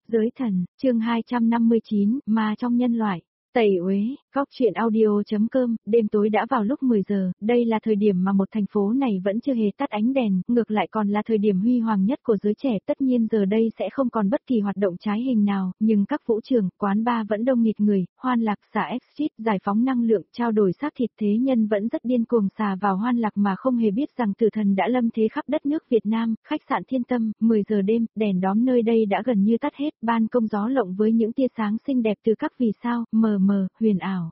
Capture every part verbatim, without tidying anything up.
Giới thần, chương hai trăm năm mươi chín, ma trong nhân loại. Tẩy uế, góc chuyện audio.com, đêm tối đã vào lúc mười giờ, đây là thời điểm mà một thành phố này vẫn chưa hề tắt ánh đèn, ngược lại còn là thời điểm huy hoàng nhất của giới trẻ. Tất nhiên giờ đây sẽ không còn bất kỳ hoạt động trái hình nào, nhưng các vũ trường, quán bar vẫn đông nghịt người, hoan lạc xả exit, giải phóng năng lượng, trao đổi xác thịt. Thế nhân vẫn rất điên cuồng xà vào hoan lạc mà không hề biết rằng tử thần đã lâm thế khắp đất nước Việt Nam. Khách sạn Thiên Tâm, mười giờ đêm, đèn đóm nơi đây đã gần như tắt hết, ban công gió lộng với những tia sáng xinh đẹp từ các vì sao, mờ mờ, huyền ảo.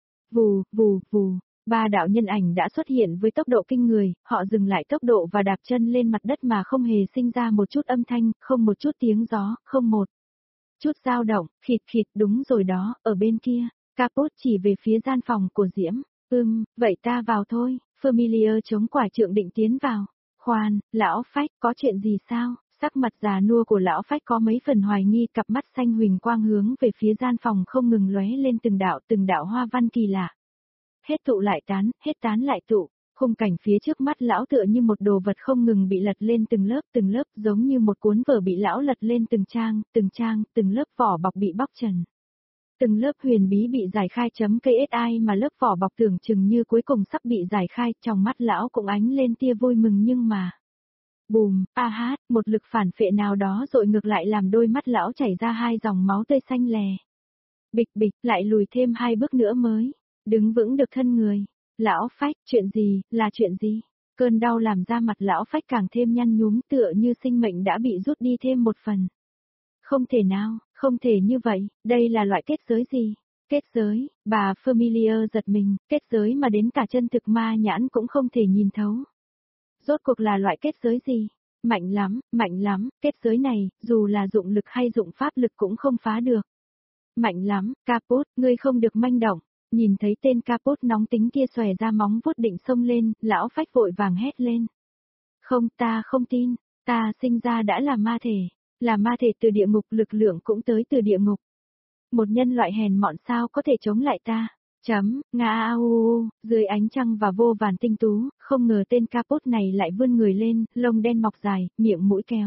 Vù, vù, vù, ba đạo nhân ảnh đã xuất hiện với tốc độ kinh người, họ dừng lại tốc độ và đạp chân lên mặt đất mà không hề sinh ra một chút âm thanh, không một chút tiếng gió, không một chút dao động. Khịt khịt, đúng rồi đó, ở bên kia. Capot chỉ về phía gian phòng của Diễm. Ừm, vậy ta vào thôi. Familiar chống quả trượng định tiến vào. Khoan, lão Phách, có chuyện gì sao? Sắc mặt già nua của lão Phách có mấy phần hoài nghi, cặp mắt xanh huỳnh quang hướng về phía gian phòng không ngừng lóe lên từng đạo từng đạo hoa văn kỳ lạ. Hết tụ lại tán, hết tán lại tụ. Khung cảnh phía trước mắt lão tựa như một đồ vật không ngừng bị lật lên từng lớp từng lớp, giống như một cuốn vở bị lão lật lên từng trang, từng trang, từng lớp vỏ bọc bị bóc trần. Từng lớp huyền bí bị giải khai chấm ksi mà lớp vỏ bọc tưởng chừng như cuối cùng sắp bị giải khai, trong mắt lão cũng ánh lên tia vui mừng nhưng mà... Bùm, a hát, một lực phản phệ nào đó rồi ngược lại làm đôi mắt lão chảy ra hai dòng máu tươi xanh lè. Bịch bịch, lại lùi thêm hai bước nữa mới đứng vững được thân người. Lão Phách, chuyện gì, là chuyện gì? Cơn đau làm da mặt lão Phách càng thêm nhăn nhúm, tựa như sinh mệnh đã bị rút đi thêm một phần. Không thể nào, không thể như vậy, đây là loại kết giới gì? Kết giới, bà Familiar giật mình, kết giới mà đến cả chân thực ma nhãn cũng không thể nhìn thấu. Rốt cuộc là loại kết giới gì? Mạnh lắm, mạnh lắm, kết giới này, dù là dụng lực hay dụng pháp lực cũng không phá được. Mạnh lắm, Capot, ngươi không được manh động. Nhìn thấy tên Capot nóng tính kia xòe ra móng vuốt định xông lên, lão Phách vội vàng hét lên. Không, ta không tin, ta sinh ra đã là ma thể, là ma thể từ địa ngục, lực lượng cũng tới từ địa ngục. Một nhân loại hèn mọn sao có thể chống lại ta? Chấm, nga a u u, dưới ánh trăng và vô vàn tinh tú, không ngờ tên Capot này lại vươn người lên, lông đen mọc dài, miệng mũi kéo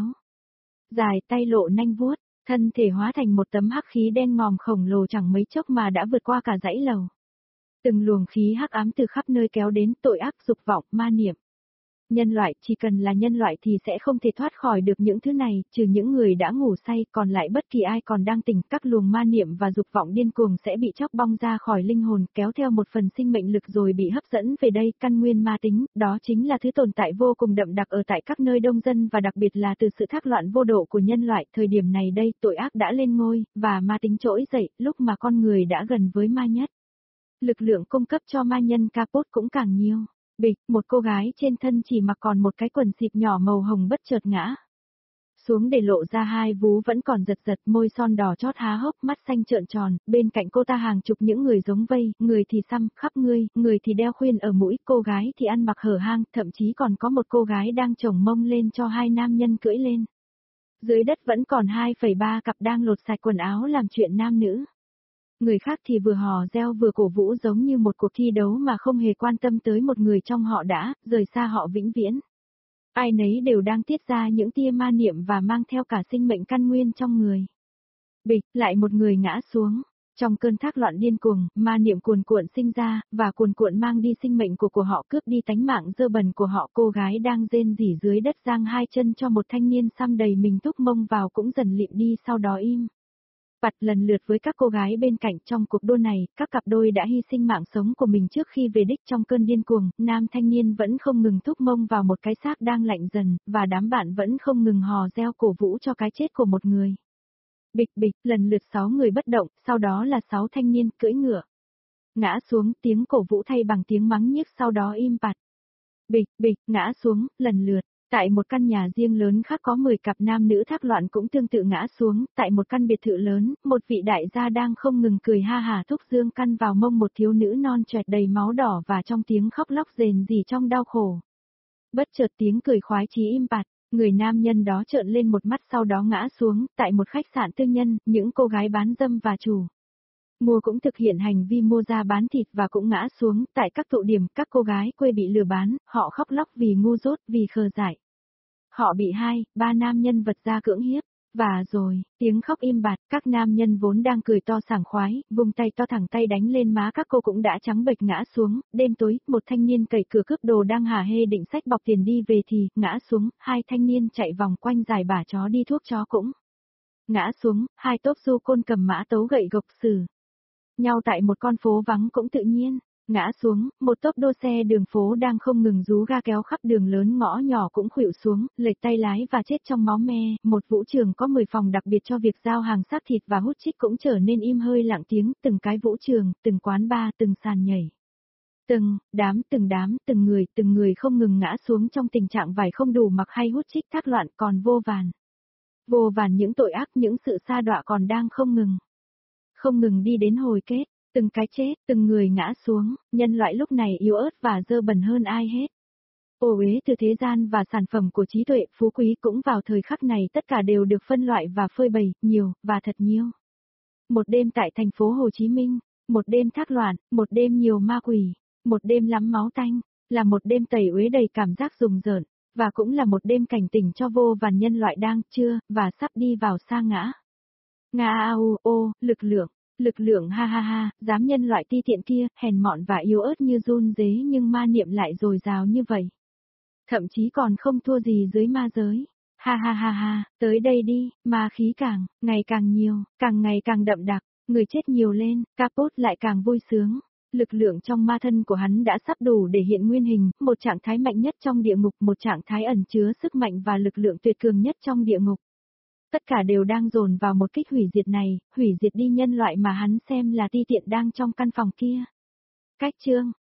dài, tay lộ nanh vuốt, thân thể hóa thành một tấm hắc khí đen ngòm khổng lồ, chẳng mấy chốc mà đã vượt qua cả dãy lầu. Từng luồng khí hắc ám từ khắp nơi kéo đến, tội ác, dục vọng, ma niệm. Nhân loại, chỉ cần là nhân loại thì sẽ không thể thoát khỏi được những thứ này, trừ những người đã ngủ say, còn lại bất kỳ ai còn đang tỉnh, các luồng ma niệm và dục vọng điên cuồng sẽ bị chóc bong ra khỏi linh hồn, kéo theo một phần sinh mệnh lực rồi bị hấp dẫn về đây. Căn nguyên ma tính, đó chính là thứ tồn tại vô cùng đậm đặc ở tại các nơi đông dân và đặc biệt là từ sự thác loạn vô độ của nhân loại. Thời điểm này đây, tội ác đã lên ngôi, và ma tính trỗi dậy, lúc mà con người đã gần với ma nhất. Lực lượng cung cấp cho ma nhân Capot cũng càng nhiều. Bịch, một cô gái trên thân chỉ mặc còn một cái quần xịp nhỏ màu hồng bất chợt ngã xuống để lộ ra hai vú vẫn còn giật giật, môi son đỏ chót há hốc, mắt xanh trợn tròn, bên cạnh cô ta hàng chục những người giống vây, người thì xăm khắp người, người thì đeo khuyên ở mũi, cô gái thì ăn mặc hở hang, thậm chí còn có một cô gái đang chồng mông lên cho hai nam nhân cưỡi lên. Dưới đất vẫn còn hai phẩy ba cặp đang lột sạch quần áo làm chuyện nam nữ. Người khác thì vừa hò reo vừa cổ vũ giống như một cuộc thi đấu mà không hề quan tâm tới một người trong họ đã rời xa họ vĩnh viễn. Ai nấy đều đang tiết ra những tia ma niệm và mang theo cả sinh mệnh căn nguyên trong người. Bịch, lại một người ngã xuống. Trong cơn thác loạn điên cuồng, ma niệm cuồn cuộn sinh ra, và cuồn cuộn mang đi sinh mệnh của của họ, cướp đi tánh mạng dơ bẩn của họ. Cô gái đang rên rỉ dưới đất giang hai chân cho một thanh niên xăm đầy mình thúc mông vào cũng dần lịm đi, sau đó im bặt lần lượt với các cô gái bên cạnh. Trong cuộc đua này, các cặp đôi đã hy sinh mạng sống của mình trước khi về đích. Trong cơn điên cuồng, nam thanh niên vẫn không ngừng thúc mông vào một cái xác đang lạnh dần, và đám bạn vẫn không ngừng hò reo cổ vũ cho cái chết của một người. Bịch bịch, lần lượt sáu người bất động, sau đó là sáu thanh niên cưỡi ngựa ngã xuống, tiếng cổ vũ thay bằng tiếng mắng nhiếc, sau đó im bặt. Bịch bịch, ngã xuống, lần lượt. Tại một căn nhà riêng lớn khác có mười cặp nam nữ thác loạn cũng tương tự ngã xuống. Tại một căn biệt thự lớn, một vị đại gia đang không ngừng cười ha hả thúc dương căn vào mông một thiếu nữ non choẹt đầy máu đỏ, và trong tiếng khóc lóc rền rỉ trong đau khổ. Bất chợt tiếng cười khoái chí im bặt, người nam nhân đó trợn lên một mắt sau đó ngã xuống. Tại một khách sạn tư nhân, những cô gái bán dâm và chủ mua cũng thực hiện hành vi mua ra bán thịt và cũng ngã xuống. Tại các tụ điểm, các cô gái quê bị lừa bán, họ khóc lóc vì ngu dốt, vì khờ dại. Họ bị hai, ba nam nhân vật ra cưỡng hiếp, Và rồi, tiếng khóc im bặt, các nam nhân vốn đang cười to sảng khoái, vùng tay to thẳng tay đánh lên má các cô cũng đã trắng bệch ngã xuống, đêm tối, một thanh niên cậy cửa cướp đồ đang hả hê định xách bọc tiền đi về thì, ngã xuống, hai thanh niên chạy vòng quanh giải bả chó đi thuốc chó cũng ngã xuống, hai tốp du côn cầm mã tấu gậy gộc xử nhau tại một con phố vắng cũng tự nhiên ngã xuống, một tốp đô xe đường phố đang không ngừng rú ga kéo khắp đường lớn ngõ nhỏ cũng khuỵu xuống, lệch tay lái và chết trong máu me, một vũ trường có mười phòng đặc biệt cho việc giao hàng xác thịt và hút chích cũng trở nên im hơi lặng tiếng, từng cái vũ trường, từng quán bar, từng sàn nhảy. Từng, đám, từng đám, từng người, từng người không ngừng ngã xuống trong tình trạng vải không đủ mặc hay hút chích thác loạn còn vô vàn. Vô vàn những tội ác, những sự sa đọa còn đang không ngừng. Không ngừng đi đến hồi kết. Từng cái chết, từng người ngã xuống, nhân loại lúc này yếu ớt và dơ bẩn hơn ai hết. Ô uế từ thế gian và sản phẩm của trí tuệ phú quý cũng vào thời khắc này tất cả đều được phân loại và phơi bày, nhiều, và thật nhiều. Một đêm tại thành phố Hồ Chí Minh, một đêm thác loạn, một đêm nhiều ma quỷ, một đêm lắm máu tanh, là một đêm tẩy uế đầy cảm giác rùng rợn, và cũng là một đêm cảnh tỉnh cho vô vàn nhân loại đang, chưa, và sắp đi vào sa ngã. Nga a u ô, lực lượng. Lực lượng ha ha ha, dám nhân loại ti tiện kia, hèn mọn và yếu ớt như run rế nhưng ma niệm lại dồi dào như vậy. Thậm chí còn không thua gì dưới ma giới. Ha ha ha ha, tới đây đi, ma khí càng, ngày càng nhiều, càng ngày càng đậm đặc, người chết nhiều lên, Capot lại càng vui sướng. Lực lượng trong ma thân của hắn đã sắp đủ để hiện nguyên hình, một trạng thái mạnh nhất trong địa ngục, một trạng thái ẩn chứa sức mạnh và lực lượng tuyệt cường nhất trong địa ngục. Tất cả đều đang dồn vào một kích hủy diệt này, hủy diệt đi nhân loại mà hắn xem là ti tiện đang trong căn phòng kia. Cách chương